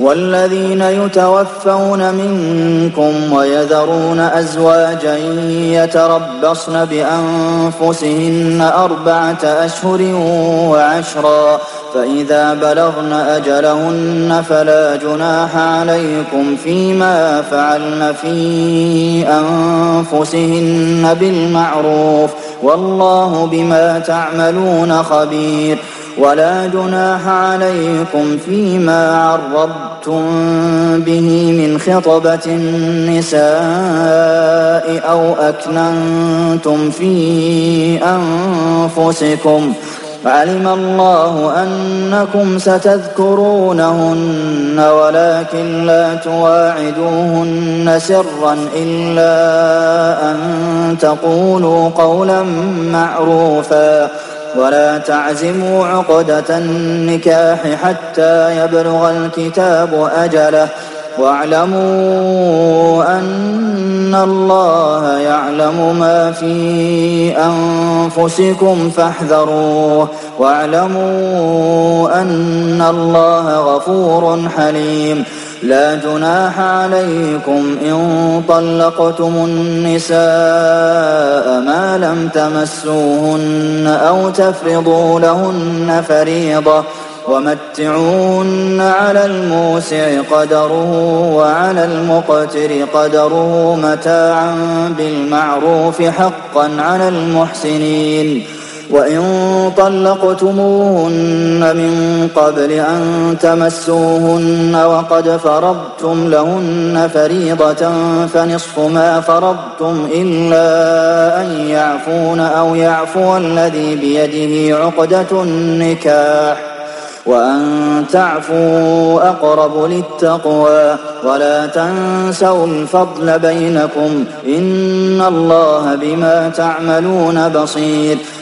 والذين يتوفون منكم ويذرون أزواجا يتربصن بأنفسهن 4 أشهر وعشرا فإذا بلغن أجلهن فلا جناح عليكم فيما فعلن في أنفسهن بالمعروف والله بما تعملون خبير ولا جناح عليكم فيما عرضتم به من خطبة النساء أو أكننتم في أنفسكم علم الله أنكم ستذكرونهن ولكن لا تواعدوهن سرا إلا أن تقولوا قولا معروفا ولا تعزموا عقدة النكاح حتى يبلغ الكتاب أجله واعلموا أن الله يعلم ما في أنفسكم فاحذروه واعلموا أن الله غفور حليم لا جناح عليكم إن طلقتم النساء ما لم تمسوهن أو تفرضوا لهن فريضة ومتعوهن على الموسع قدره وعلى المقتر قدره متاعا بالمعروف حقا على المحسنين وإن طلقتموهن من قبل أن تمسوهن وقد فرضتم لهن فريضة فنصف ما فرضتم إلا أن يعفون أو يعفو الذي بيده عقدة النكاح وأن تعفوا أقرب للتقوى ولا تنسوا الفضل بينكم إن الله بما تعملون بصير